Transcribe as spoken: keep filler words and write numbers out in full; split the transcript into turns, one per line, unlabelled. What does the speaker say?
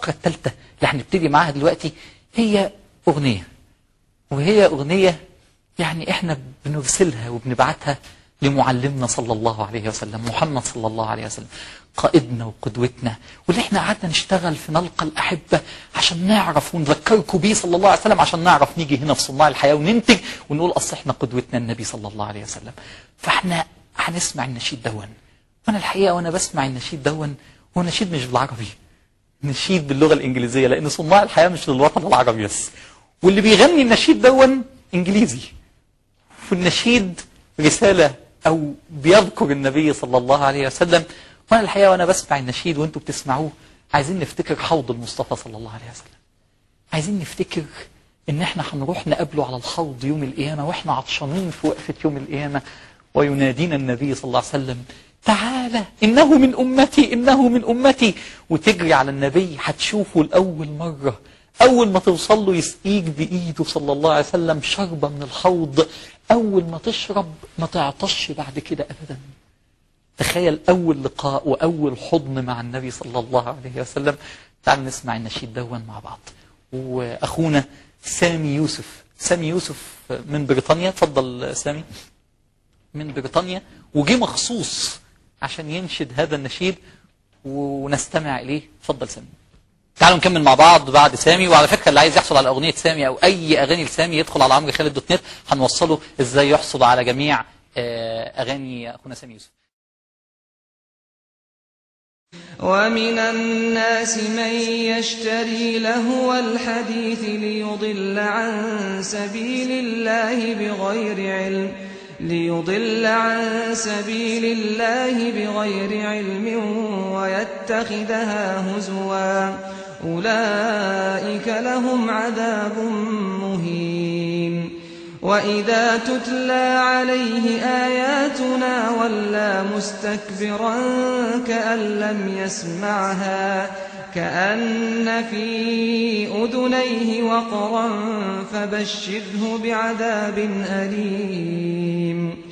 الفقرة الثالثة اللي هنبتدي معاها دلوقتي هي أغنية، وهي أغنية يعني إحنا بنرسلها وبنبعتها لمعلمنا صلى الله عليه وسلم، محمد صلى الله عليه وسلم، قائدنا وقدوتنا، واللي احنا قعدنا نشتغل في نلقى الأحبة عشان نعرف ونذكركم بيه صلى الله عليه وسلم، عشان نعرف نيجي هنا في صناع الحياة وننتج ونقول أصل احنا قدوتنا النبي صلى الله عليه وسلم. فاحنا هنسمع النشيد دون، وانا الحقيقة وانا بسمع النشيد دون هو نشيد مش بالعربي، نشيد باللغة الإنجليزية، لأن صناع الحياة مش للوطن العربي بس، واللي بيغني النشيد دون إنجليزي، والنشيد رسالة أو بيذكر النبي صلى الله عليه وسلم. وأنا الحقيقة وأنا بسمع النشيد وأنتوا بتسمعوه عايزين نفتكر حوض المصطفى صلى الله عليه وسلم، عايزين نفتكر إن إحنا هنروح نقابله على الحوض يوم القيامة وإحنا عطشانين في وقفة يوم القيامة، وينادينا النبي صلى الله عليه وسلم تعالى إنه من أمتي إنه من أمتي، وتجري على النبي هتشوفه لأول مرة، أول ما توصل له يسقيك بإيده صلى الله عليه وسلم شربة من الحوض، أول ما تشرب ما تعطش بعد كده أبدا. تخيل أول لقاء وأول حضن مع النبي صلى الله عليه وسلم. تعالوا نسمع النشيد دون مع بعض. وأخونا سامي يوسف، سامي يوسف من بريطانيا، تفضل سامي، من بريطانيا، وجي مخصوص عشان ينشد هذا النشيد ونستمع إليه. تفضل سامي. تعالوا نكمل مع بعض بعد سامي. وعلى فكرة اللي عايز يحصل على أغنية سامي أو أي أغاني لسامي يدخل على عمرو خالد دوت نت، هنوصله إزاي يحصل على جميع أغاني أخونا سامي يوسف.
ومن الناس من يشتري لهو الحديث ليضل عن سبيل الله بغير علم ليضل عن سبيل الله بغير علم ويتخذها هزوا أولئك لهم عذاب مهين. وإذا تتلى عليه آياتنا ولى مستكبرا كأن لم يسمعها كأن في أذنيه وقرا فبشره بعذاب أليم.